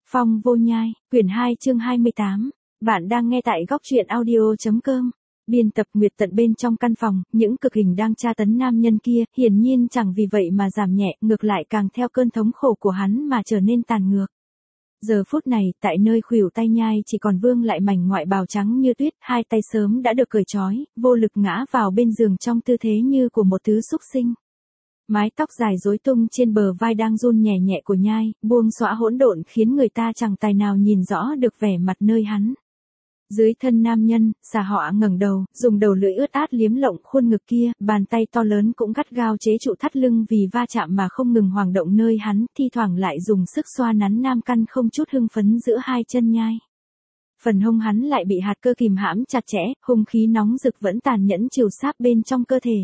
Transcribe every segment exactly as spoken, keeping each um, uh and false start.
Phong vô nhai, quyển hai chương hai mươi tám. Bạn đang nghe tại góc truyện audio.com. Biên tập Nguyệt Tận. Bên trong căn phòng, những cực hình đang tra tấn nam nhân kia, hiển nhiên chẳng vì vậy mà giảm nhẹ, ngược lại càng theo cơn thống khổ của hắn mà trở nên tàn ngược. Giờ phút này, tại nơi khuỷu tay nhai chỉ còn vương lại mảnh ngoại bào trắng như tuyết, hai tay sớm đã được cởi trói, vô lực ngã vào bên giường trong tư thế như của một thứ súc sinh. Mái tóc dài rối tung trên bờ vai đang run nhẹ nhẹ của nhai, buông xõa hỗn độn khiến người ta chẳng tài nào nhìn rõ được vẻ mặt nơi hắn. Dưới thân nam nhân, xà họ ngẩng đầu, dùng đầu lưỡi ướt át liếm lộng khuôn ngực kia, bàn tay to lớn cũng gắt gao chế trụ thắt lưng vì va chạm mà không ngừng hoảng động nơi hắn, thi thoảng lại dùng sức xoa nắn nam căn không chút hưng phấn giữa hai chân nhai. Phần hông hắn lại bị hạt cơ kìm hãm chặt chẽ, hung khí nóng rực vẫn tàn nhẫn chiều sáp bên trong cơ thể.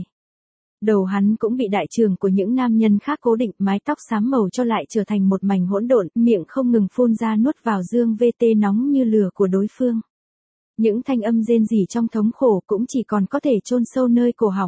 Đầu hắn cũng bị đại trường của những nam nhân khác cố định, mái tóc xám màu cho lại trở thành một mảnh hỗn độn, miệng không ngừng phun ra nuốt vào dương vê tê nóng như lửa của đối phương. Những thanh âm rên rỉ trong thống khổ cũng chỉ còn có thể chôn sâu nơi cổ họng.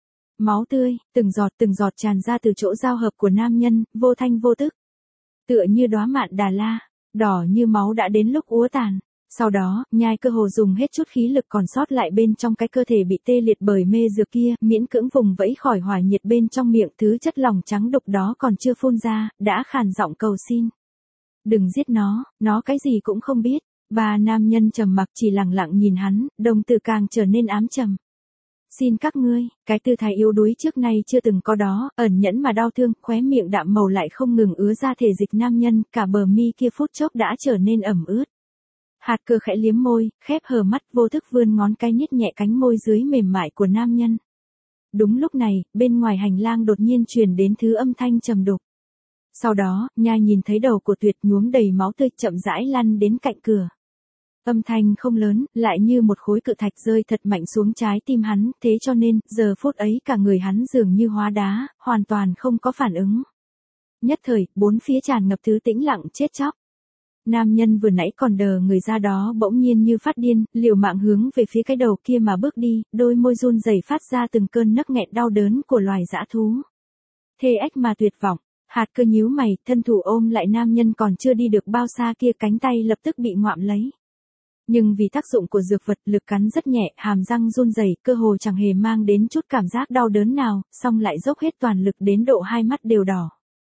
Máu tươi, từng giọt từng giọt tràn ra từ chỗ giao hợp của nam nhân, vô thanh vô tức. Tựa như đóa mạn Đà La, đỏ như máu đã đến lúc úa tàn. Sau đó, nhai cơ hồ dùng hết chút khí lực còn sót lại bên trong cái cơ thể bị tê liệt bởi mê dược kia, miễn cưỡng vùng vẫy khỏi hỏa nhiệt bên trong miệng, thứ chất lỏng trắng đục đó còn chưa phun ra, đã khàn giọng cầu xin. Đừng giết nó, nó cái gì cũng không biết. Ba nam nhân trầm mặc chỉ lặng lặng nhìn hắn, đồng tử càng trở nên ám trầm. Xin các ngươi, cái tư thái yếu đuối trước nay chưa từng có đó, ẩn nhẫn mà đau thương, khóe miệng đạm màu lại không ngừng ứa ra thể dịch nam nhân, cả bờ mi kia phút chốc đã trở nên ẩm ướt. Hạt cơ khẽ liếm môi, khép hờ mắt, vô thức vươn ngón cái nhét nhẹ cánh môi dưới mềm mại của nam nhân. Đúng lúc này, bên ngoài hành lang đột nhiên truyền đến thứ âm thanh trầm đục. Sau đó, nhai nhìn thấy đầu của Tuyệt nhuốm đầy máu tươi chậm rãi lăn đến cạnh cửa. Âm thanh không lớn, lại như một khối cự thạch rơi thật mạnh xuống trái tim hắn, thế cho nên, giờ phút ấy cả người hắn dường như hóa đá, hoàn toàn không có phản ứng. Nhất thời, bốn phía tràn ngập thứ tĩnh lặng chết chóc. Nam nhân vừa nãy còn đờ người ra đó bỗng nhiên như phát điên, liều mạng hướng về phía cái đầu kia mà bước đi, đôi môi run rẩy phát ra từng cơn nấc nghẹn đau đớn của loài dã thú. Thê ách mà tuyệt vọng, hạt cơ nhíu mày, thân thủ ôm lại nam nhân còn chưa đi được bao xa kia, cánh tay lập tức bị ngoạm lấy. Nhưng vì tác dụng của dược vật, lực cắn rất nhẹ, hàm răng run rẩy, cơ hồ chẳng hề mang đến chút cảm giác đau đớn nào, song lại dốc hết toàn lực đến độ hai mắt đều đỏ.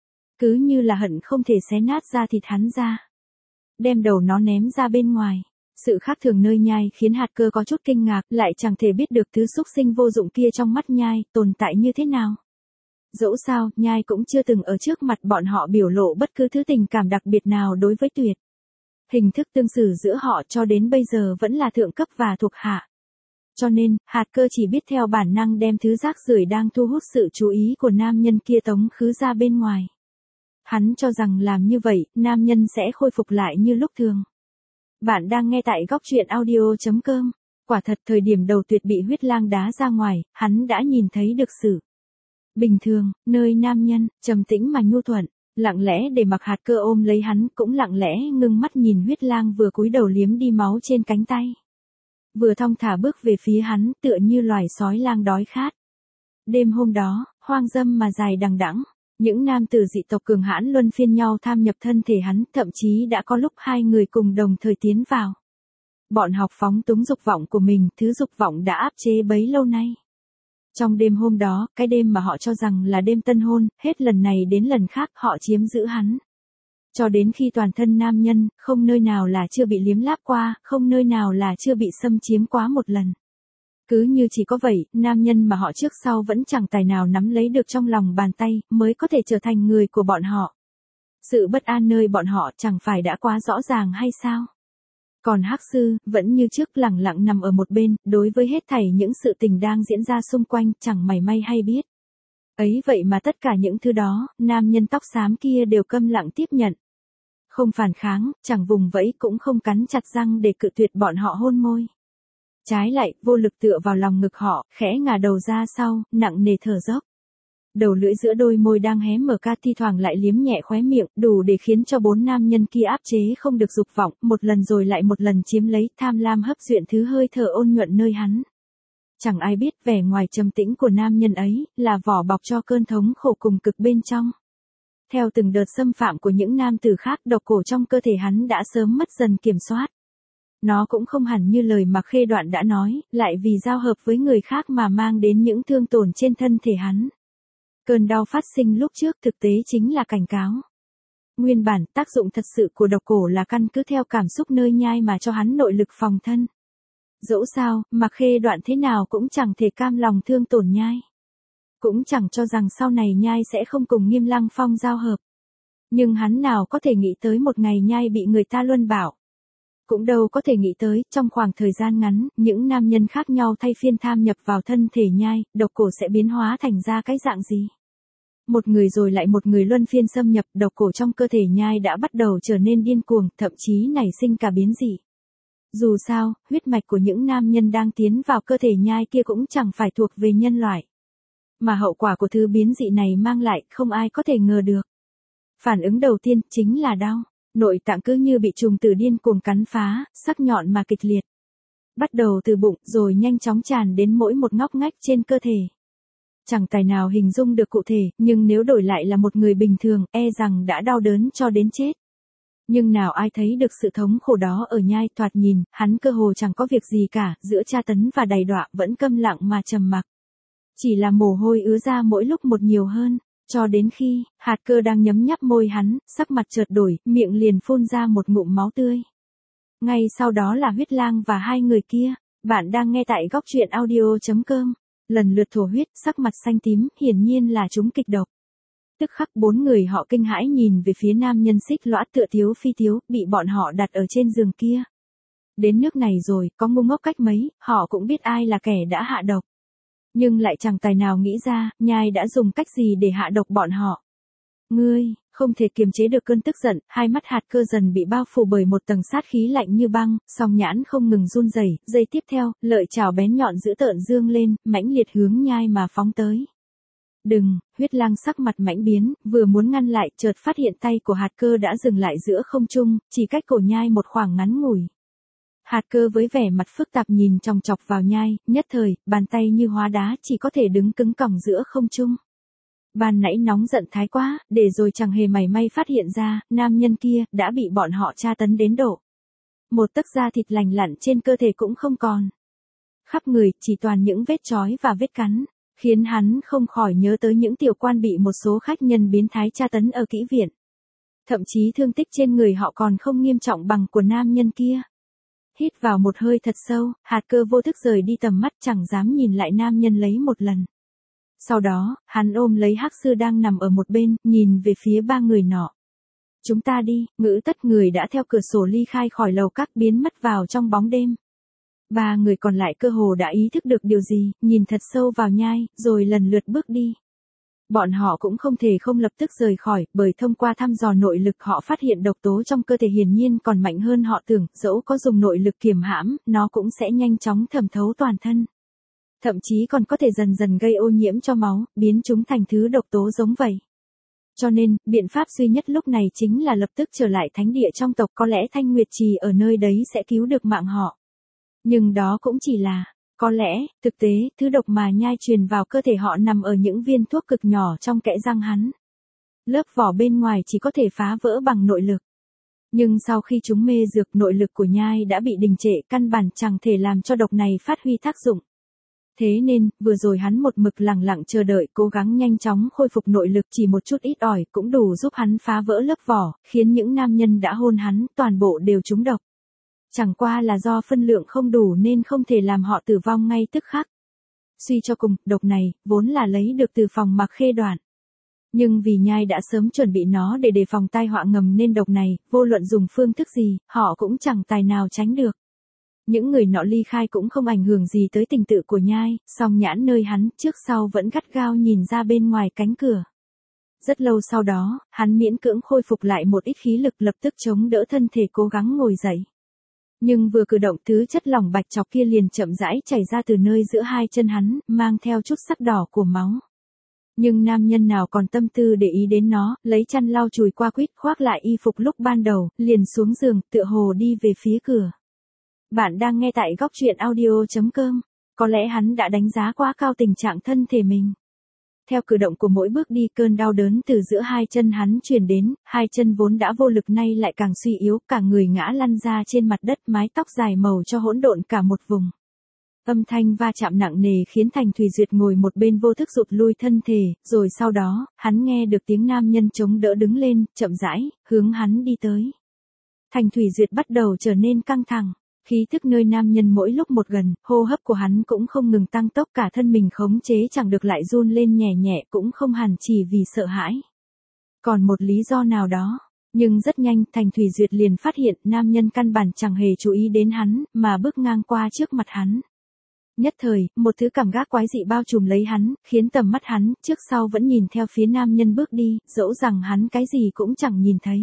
Cứ như là hận không thể xé nát da thịt hắn ra. Đem đầu nó ném ra bên ngoài. Sự khác thường nơi nhai khiến hạt cơ có chút kinh ngạc, lại chẳng thể biết được thứ xúc sinh vô dụng kia trong mắt nhai, tồn tại như thế nào. Dẫu sao, nhai cũng chưa từng ở trước mặt bọn họ biểu lộ bất cứ thứ tình cảm đặc biệt nào đối với Tuyệt. Hình thức tương xử giữa họ cho đến bây giờ vẫn là thượng cấp và thuộc hạ. Cho nên, hạt cơ chỉ biết theo bản năng đem thứ rác rưởi đang thu hút sự chú ý của nam nhân kia tống khứ ra bên ngoài. Hắn cho rằng làm như vậy, nam nhân sẽ khôi phục lại như lúc thường. Bạn đang nghe tại góc truyện audio.com. Quả thật thời điểm đầu Tuyệt bị huyết lang đá ra ngoài, hắn đã nhìn thấy được sự bình thường, nơi nam nhân, trầm tĩnh mà nhu thuận, lặng lẽ để mặc hạt cơ ôm lấy hắn, cũng lặng lẽ ngưng mắt nhìn huyết lang vừa cúi đầu liếm đi máu trên cánh tay. Vừa thong thả bước về phía hắn, tựa như loài sói lang đói khát. Đêm hôm đó, hoang dâm mà dài đằng đẵng. Những nam tử dị tộc cường hãn luân phiên nhau tham nhập thân thể hắn, thậm chí đã có lúc hai người cùng đồng thời tiến vào. Bọn học phóng túng dục vọng của mình, thứ dục vọng đã áp chế bấy lâu nay. Trong đêm hôm đó, cái đêm mà họ cho rằng là đêm tân hôn, hết lần này đến lần khác họ chiếm giữ hắn. Cho đến khi toàn thân nam nhân, không nơi nào là chưa bị liếm láp qua, không nơi nào là chưa bị xâm chiếm quá một lần. Cứ như chỉ có vậy, nam nhân mà họ trước sau vẫn chẳng tài nào nắm lấy được trong lòng bàn tay, mới có thể trở thành người của bọn họ. Sự bất an nơi bọn họ chẳng phải đã quá rõ ràng hay sao? Còn Hắc Sư, vẫn như trước lặng lặng nằm ở một bên, đối với hết thảy những sự tình đang diễn ra xung quanh, chẳng mảy may hay biết. Ấy vậy mà tất cả những thứ đó, nam nhân tóc xám kia đều câm lặng tiếp nhận. Không phản kháng, chẳng vùng vẫy, cũng không cắn chặt răng để cự tuyệt bọn họ hôn môi. Trái lại, vô lực tựa vào lòng ngực họ, khẽ ngả đầu ra sau, nặng nề thở dốc. Đầu lưỡi giữa đôi môi đang hé mở ca thi thoảng lại liếm nhẹ khóe miệng, đủ để khiến cho bốn nam nhân kia áp chế không được dục vọng, một lần rồi lại một lần chiếm lấy, tham lam hấp duyện thứ hơi thở ôn nhuận nơi hắn. Chẳng ai biết vẻ ngoài trầm tĩnh của nam nhân ấy, là vỏ bọc cho cơn thống khổ cùng cực bên trong. theo từng đợt xâm phạm của những nam tử khác, độc cổ trong cơ thể hắn đã sớm mất dần kiểm soát. Nó cũng không hẳn như lời mà Khê Đoạn đã nói, lại vì giao hợp với người khác mà mang đến những thương tổn trên thân thể hắn. Cơn đau phát sinh lúc trước thực tế chính là cảnh cáo. Nguyên bản, tác dụng thật sự của độc cổ là căn cứ theo cảm xúc nơi nhai mà cho hắn nội lực phòng thân. Dẫu sao, mà Khê Đoạn thế nào cũng chẳng thể cam lòng thương tổn nhai. Cũng chẳng cho rằng sau này nhai sẽ không cùng Nghiêm Lăng Phong giao hợp. Nhưng hắn nào có thể nghĩ tới một ngày nhai bị người ta luân bảo. Cũng đâu có thể nghĩ tới, trong khoảng thời gian ngắn, những nam nhân khác nhau thay phiên tham nhập vào thân thể nhai, độc cổ sẽ biến hóa thành ra cái dạng gì. Một người rồi lại một người luân phiên xâm nhập, độc cổ trong cơ thể nhai đã bắt đầu trở nên điên cuồng, thậm chí nảy sinh cả biến dị. Dù sao, huyết mạch của những nam nhân đang tiến vào cơ thể nhai kia cũng chẳng phải thuộc về nhân loại. Mà hậu quả của thứ biến dị này mang lại không ai có thể ngờ được. Phản ứng đầu tiên chính là đau. Nội tạng cứ như bị trùng tử điên cuồng cắn phá, sắc nhọn mà kịch liệt. Bắt đầu từ bụng rồi nhanh chóng tràn đến mỗi một ngóc ngách trên cơ thể. Chẳng tài nào hình dung được cụ thể, nhưng nếu đổi lại là một người bình thường, e rằng đã đau đớn cho đến chết. Nhưng nào ai thấy được sự thống khổ đó ở nhai, thoạt nhìn, hắn cơ hồ chẳng có việc gì cả, giữa tra tấn và đầy đọa vẫn câm lặng mà trầm mặc. Chỉ là mồ hôi ứa ra mỗi lúc một nhiều hơn. Cho đến khi, hạt cơ đang nhấm nháp môi hắn, sắc mặt chợt đổi, miệng liền phun ra một ngụm máu tươi. Ngay sau đó là Huyết Lang và hai người kia. Bạn đang nghe tại góc truyện audio chấm com. Lần lượt thổ huyết, sắc mặt xanh tím, hiển nhiên là chúng kịch độc. Tức khắc bốn người họ kinh hãi nhìn về phía nam nhân xích lõa tựa thiếu phi thiếu, bị bọn họ đặt ở trên giường kia. Đến nước này rồi, có ngu ngốc cách mấy, họ cũng biết ai là kẻ đã hạ độc. Nhưng lại chẳng tài nào nghĩ ra, nhai đã dùng cách gì để hạ độc bọn họ. Ngươi, không thể kiềm chế được cơn tức giận, hai mắt hạt cơ dần bị bao phủ bởi một tầng sát khí lạnh như băng, song nhãn không ngừng run rẩy. Giây tiếp theo, lợi chảo bén nhọn dữ tợn dương lên, mãnh liệt hướng nhai mà phóng tới. Đừng, Huyết Lang sắc mặt mãnh biến, vừa muốn ngăn lại, chợt phát hiện tay của hạt cơ đã dừng lại giữa không trung, chỉ cách cổ nhai một khoảng ngắn ngủi. Hạt cơ với vẻ mặt phức tạp nhìn chòng chọc vào nhai, nhất thời, bàn tay như hóa đá chỉ có thể đứng cứng còng giữa không trung. Ban nãy nóng giận thái quá, để rồi chẳng hề mảy may phát hiện ra, nam nhân kia, đã bị bọn họ tra tấn đến độ. Một tấc da thịt lành lặn trên cơ thể cũng không còn. Khắp người, chỉ toàn những vết chói và vết cắn, khiến hắn không khỏi nhớ tới những tiểu quan bị một số khách nhân biến thái tra tấn ở kỹ viện. Thậm chí thương tích trên người họ còn không nghiêm trọng bằng của nam nhân kia. Hít vào một hơi thật sâu, hạt cơ vô thức rời đi tầm mắt chẳng dám nhìn lại nam nhân lấy một lần. Sau đó, hắn ôm lấy hắc sư đang nằm ở một bên, nhìn về phía ba người nọ. Chúng ta đi, ngữ tất người đã theo cửa sổ ly khai khỏi lầu các biến mất vào trong bóng đêm. Ba người còn lại cơ hồ đã ý thức được điều gì, nhìn thật sâu vào nhai, rồi lần lượt bước đi. Bọn họ cũng không thể không lập tức rời khỏi, bởi thông qua thăm dò nội lực họ phát hiện độc tố trong cơ thể hiển nhiên còn mạnh hơn họ tưởng, dẫu có dùng nội lực kiềm hãm, nó cũng sẽ nhanh chóng thẩm thấu toàn thân. Thậm chí còn có thể dần dần gây ô nhiễm cho máu, biến chúng thành thứ độc tố giống vậy. Cho nên, biện pháp duy nhất lúc này chính là lập tức trở lại thánh địa trong tộc, có lẽ Thanh Nguyệt Trì ở nơi đấy sẽ cứu được mạng họ. Nhưng đó cũng chỉ là... Có lẽ, thực tế, thứ độc mà nhai truyền vào cơ thể họ nằm ở những viên thuốc cực nhỏ trong kẽ răng hắn. Lớp vỏ bên ngoài chỉ có thể phá vỡ bằng nội lực. Nhưng sau khi chúng mê dược, nội lực của nhai đã bị đình trệ, căn bản chẳng thể làm cho độc này phát huy tác dụng. Thế nên, vừa rồi hắn một mực lặng lặng chờ đợi, cố gắng nhanh chóng khôi phục nội lực, chỉ một chút ít ỏi cũng đủ giúp hắn phá vỡ lớp vỏ, khiến những nam nhân đã hôn hắn, toàn bộ đều trúng độc. Chẳng qua là do phân lượng không đủ nên không thể làm họ tử vong ngay tức khắc. Suy cho cùng, độc này, vốn là lấy được từ phòng Mặc Khê Đoạn. Nhưng vì nhai đã sớm chuẩn bị nó để đề phòng tai họa ngầm nên độc này, vô luận dùng phương thức gì, họ cũng chẳng tài nào tránh được. Những người nọ ly khai cũng không ảnh hưởng gì tới tình tự của nhai, song nhãn nơi hắn trước sau vẫn gắt gao nhìn ra bên ngoài cánh cửa. Rất lâu sau đó, hắn miễn cưỡng khôi phục lại một ít khí lực, lập tức chống đỡ thân thể cố gắng ngồi dậy. Nhưng vừa cử động, thứ chất lỏng bạch chọc kia liền chậm rãi chảy ra từ nơi giữa hai chân hắn, mang theo chút sắc đỏ của máu. Nhưng nam nhân nào còn tâm tư để ý đến nó, lấy chăn lau chùi qua quýt, khoác lại y phục lúc ban đầu, liền xuống giường, tựa hồ đi về phía cửa. Bạn đang nghe tại góc truyện audio chấm com. Có lẽ hắn đã đánh giá quá cao tình trạng thân thể mình. Theo cử động của mỗi bước đi, cơn đau đớn từ giữa hai chân hắn truyền đến, hai chân vốn đã vô lực nay lại càng suy yếu, cả người ngã lăn ra trên mặt đất, mái tóc dài màu cho hỗn độn cả một vùng. Âm thanh va chạm nặng nề khiến Thành Thủy Duyệt ngồi một bên vô thức rụt lui thân thể, rồi sau đó, hắn nghe được tiếng nam nhân chống đỡ đứng lên, chậm rãi, hướng hắn đi tới. Thành Thủy Duyệt bắt đầu trở nên căng thẳng. Khí thức nơi nam nhân mỗi lúc một gần, hô hấp của hắn cũng không ngừng tăng tốc, cả thân mình khống chế chẳng được lại run lên nhẹ nhẹ, cũng không hẳn chỉ vì sợ hãi. Còn một lý do nào đó, nhưng rất nhanh Thành Thủy Duyệt liền phát hiện nam nhân căn bản chẳng hề chú ý đến hắn, mà bước ngang qua trước mặt hắn. Nhất thời, một thứ cảm giác quái dị bao trùm lấy hắn, khiến tầm mắt hắn, trước sau vẫn nhìn theo phía nam nhân bước đi, dẫu rằng hắn cái gì cũng chẳng nhìn thấy.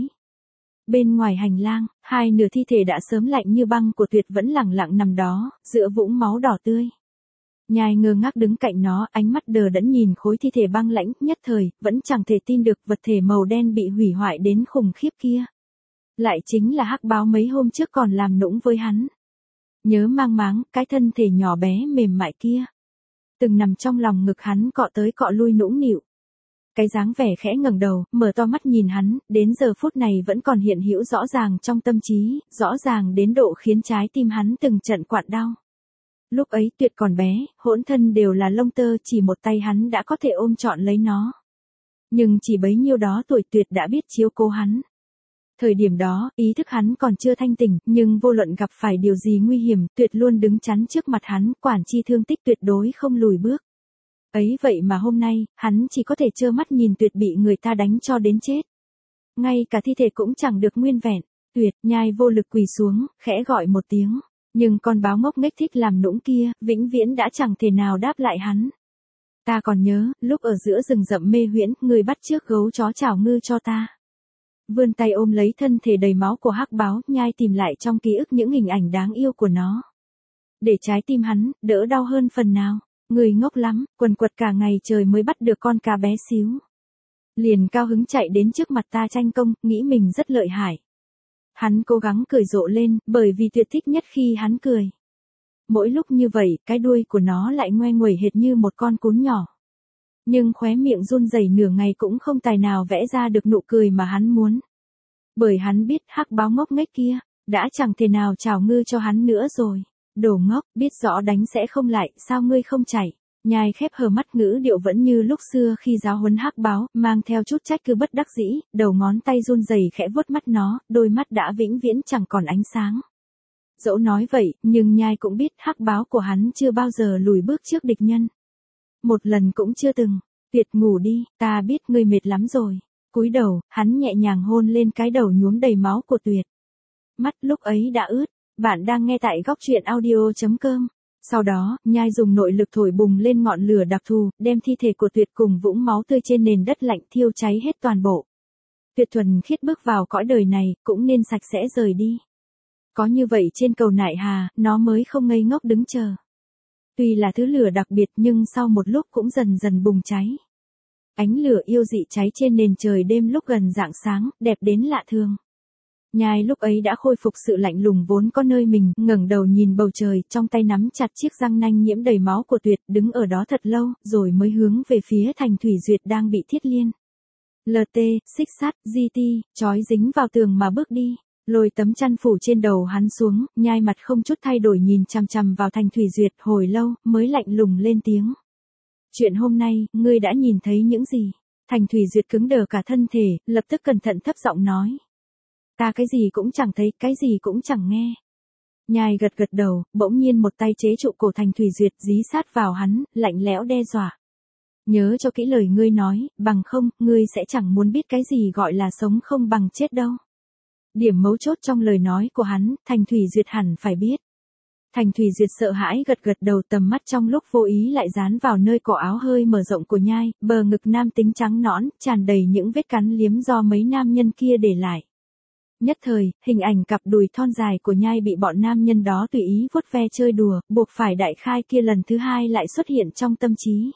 Bên ngoài hành lang, hai nửa thi thể đã sớm lạnh như băng của Tuyệt vẫn lẳng lặng nằm đó, giữa vũng máu đỏ tươi. Nhai ngơ ngác đứng cạnh nó, ánh mắt đờ đẫn nhìn khối thi thể băng lãnh, nhất thời, vẫn chẳng thể tin được vật thể màu đen bị hủy hoại đến khủng khiếp kia. Lại chính là Hắc Báo mấy hôm trước còn làm nũng với hắn. Nhớ mang máng, cái thân thể nhỏ bé mềm mại kia. Từng nằm trong lòng ngực hắn cọ tới cọ lui nũng nịu. Cái dáng vẻ khẽ ngẩng đầu, mở to mắt nhìn hắn, đến giờ phút này vẫn còn hiện hữu rõ ràng trong tâm trí, rõ ràng đến độ khiến trái tim hắn từng trận quặn đau. Lúc ấy Tuyệt còn bé, hỗn thân đều là lông tơ, chỉ một tay hắn đã có thể ôm trọn lấy nó. Nhưng chỉ bấy nhiêu đó tuổi Tuyệt đã biết chiếu cố hắn. Thời điểm đó, ý thức hắn còn chưa thanh tỉnh, nhưng vô luận gặp phải điều gì nguy hiểm, Tuyệt luôn đứng chắn trước mặt hắn, quản chi thương tích tuyệt đối không lùi bước. Ấy vậy mà hôm nay, hắn chỉ có thể trơ mắt nhìn Tuyệt bị người ta đánh cho đến chết. Ngay cả thi thể cũng chẳng được nguyên vẹn. Tuyệt, Nhai vô lực quỳ xuống, khẽ gọi một tiếng. Nhưng con báo ngốc nghếch thích làm nũng kia, vĩnh viễn đã chẳng thể nào đáp lại hắn. Ta còn nhớ, lúc ở giữa rừng rậm mê huyễn, người bắt trước gấu chó chảo ngư cho ta. Vươn tay ôm lấy thân thể đầy máu của Hắc Báo, Nhai tìm lại trong ký ức những hình ảnh đáng yêu của nó. Để trái tim hắn, đỡ đau hơn phần nào. Người ngốc lắm, quần quật cả ngày trời mới bắt được con cá bé xíu. Liền cao hứng chạy đến trước mặt ta tranh công, nghĩ mình rất lợi hại. Hắn cố gắng cười rộ lên, bởi vì Tuyệt thích nhất khi hắn cười. Mỗi lúc như vậy, cái đuôi của nó lại ngoe nguẩy hệt như một con cún nhỏ. Nhưng khóe miệng run rẩy nửa ngày cũng không tài nào vẽ ra được nụ cười mà hắn muốn. Bởi hắn biết Hắc Báo ngốc nghếch kia, đã chẳng thể nào chảo ngư cho hắn nữa rồi. Đồ ngốc, biết rõ đánh sẽ không lại, sao ngươi không chạy? Nhai khép hờ mắt, ngữ điệu vẫn như lúc xưa khi giáo huấn Hắc Báo, mang theo chút trách cứ bất đắc dĩ, đầu ngón tay run rẩy khẽ vuốt mắt nó, đôi mắt đã vĩnh viễn chẳng còn ánh sáng. Dẫu nói vậy, nhưng Nhai cũng biết Hắc Báo của hắn chưa bao giờ lùi bước trước địch nhân. Một lần cũng chưa từng. Tuyệt, ngủ đi, ta biết ngươi mệt lắm rồi. Cúi đầu, hắn nhẹ nhàng hôn lên cái đầu nhuốm đầy máu của Tuyệt. Mắt lúc ấy đã ướt. Bạn đang nghe tại góc truyện audio chấm com. Sau đó, Nhai dùng nội lực thổi bùng lên ngọn lửa đặc thù, đem thi thể của Tuyệt cùng vũng máu tươi trên nền đất lạnh thiêu cháy hết toàn bộ. Tuyệt thuần khiết bước vào cõi đời này, cũng nên sạch sẽ rời đi. Có như vậy trên cầu Nại Hà, nó mới không ngây ngốc đứng chờ. Tuy là thứ lửa đặc biệt nhưng sau một lúc cũng dần dần bùng cháy. Ánh lửa yêu dị cháy trên nền trời đêm lúc gần rạng sáng, đẹp đến lạ thường. Nhai lúc ấy đã khôi phục sự lạnh lùng vốn có nơi mình, ngẩng đầu nhìn bầu trời, trong tay nắm chặt chiếc răng nanh nhiễm đầy máu của Tuyệt, đứng ở đó thật lâu, rồi mới hướng về phía Thành Thủy Duyệt đang bị thiết liên. lờ tê, xích sắt, gi ti, trói dính vào tường mà bước đi, lôi tấm chăn phủ trên đầu hắn xuống, Nhai mặt không chút thay đổi nhìn chằm chằm vào Thành Thủy Duyệt hồi lâu, mới lạnh lùng lên tiếng. Chuyện hôm nay, ngươi đã nhìn thấy những gì? Thành Thủy Duyệt cứng đờ cả thân thể, lập tức cẩn thận thấp giọng nói. Ta cái gì cũng chẳng thấy, cái gì cũng chẳng nghe. Nhai gật gật đầu, bỗng nhiên một tay chế trụ cổ Thành Thủy Duyệt dí sát vào hắn, lạnh lẽo đe dọa. Nhớ cho kỹ lời ngươi nói, bằng không, ngươi sẽ chẳng muốn biết cái gì gọi là sống không bằng chết đâu. Điểm mấu chốt trong lời nói của hắn, Thành Thủy Duyệt hẳn phải biết. Thành Thủy Duyệt sợ hãi gật gật đầu, tầm mắt trong lúc vô ý lại dán vào nơi cổ áo hơi mở rộng của Nhai, bờ ngực nam tính trắng nõn, tràn đầy những vết cắn liếm do mấy nam nhân kia để lại. Nhất thời, hình ảnh cặp đùi thon dài của Nhai bị bọn nam nhân đó tùy ý vuốt ve chơi đùa, buộc phải đại khai kia lần thứ hai lại xuất hiện trong tâm trí.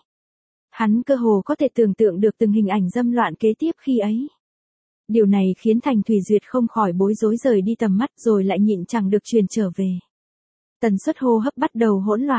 Hắn cơ hồ có thể tưởng tượng được từng hình ảnh dâm loạn kế tiếp khi ấy. Điều này khiến Thành Thủy Duyệt không khỏi bối rối rời đi tầm mắt, rồi lại nhịn chẳng được truyền trở về. Tần suất hô hấp bắt đầu hỗn loạn,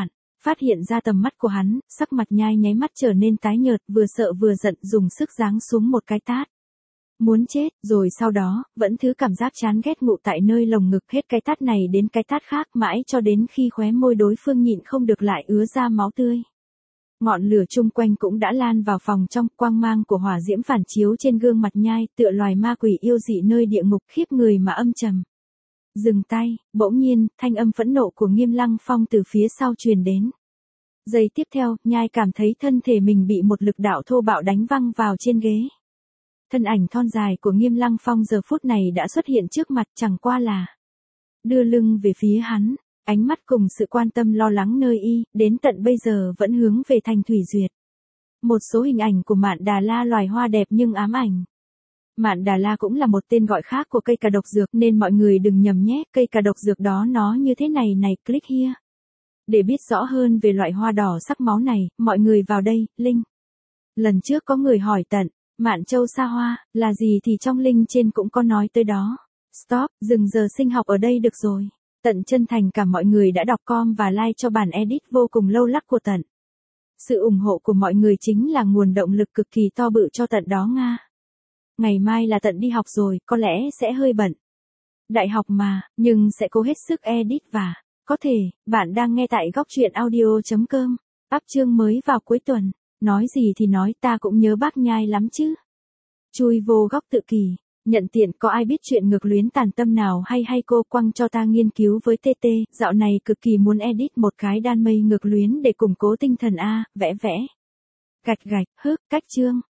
phát hiện ra tầm mắt của hắn, sắc mặt nhai nháy mắt trở nên tái nhợt, vừa sợ vừa giận, dùng sức giáng xuống một cái tát. Muốn chết, rồi sau đó, vẫn thứ cảm giác chán ghét ngụ tại nơi lồng ngực, hết cái tát này đến cái tát khác, mãi cho đến khi khóe môi đối phương nhịn không được lại ứa ra máu tươi. Ngọn lửa chung quanh cũng đã lan vào phòng trong, quang mang của hỏa diễm phản chiếu trên gương mặt nhai, tựa loài ma quỷ yêu dị nơi địa ngục, khiếp người mà âm trầm. Dừng tay, bỗng nhiên, thanh âm phẫn nộ của Nghiêm Lăng Phong từ phía sau truyền đến. Giây tiếp theo, nhai cảm thấy thân thể mình bị một lực đạo thô bạo đánh văng vào trên ghế. Thân ảnh thon dài của Nghiêm Lăng Phong giờ phút này đã xuất hiện trước mặt, chẳng qua là đưa lưng về phía hắn, ánh mắt cùng sự quan tâm lo lắng nơi y, đến tận bây giờ vẫn hướng về thành Thủy Duyệt. Một số hình ảnh của Mạn Đà La, loài hoa đẹp nhưng ám ảnh. Mạn Đà La cũng là một tên gọi khác của cây cà độc dược nên mọi người đừng nhầm nhé, cây cà độc dược đó nó như thế này này, click here. Để biết rõ hơn về loại hoa đỏ sắc máu này, mọi người vào đây, link. Lần trước có người hỏi Tận, Mạn Châu Sa Hoa, là gì thì trong link trên cũng có nói tới đó. Stop, dừng giờ sinh học ở đây được rồi. Tận chân thành cảm mọi người đã đọc com và like cho bản edit vô cùng lâu lắc của Tận. Sự ủng hộ của mọi người chính là nguồn động lực cực kỳ to bự cho Tận đó Nga. Ngày mai là Tận đi học rồi, có lẽ sẽ hơi bận. Đại học mà, nhưng sẽ cố hết sức edit và, có thể, bạn đang nghe tại góc truyện audio chấm com. Up chương mới vào cuối tuần. Nói gì thì nói, ta cũng nhớ bác Nhai lắm chứ. Chui vô góc tự kỷ. Nhận tiện, có ai biết chuyện ngược luyến tàn tâm nào hay hay cô quăng cho ta nghiên cứu với tê tê, dạo này cực kỳ muốn edit một cái đan mây ngược luyến để củng cố tinh thần a, vẽ vẽ. Gạch gạch, hức, cách chương.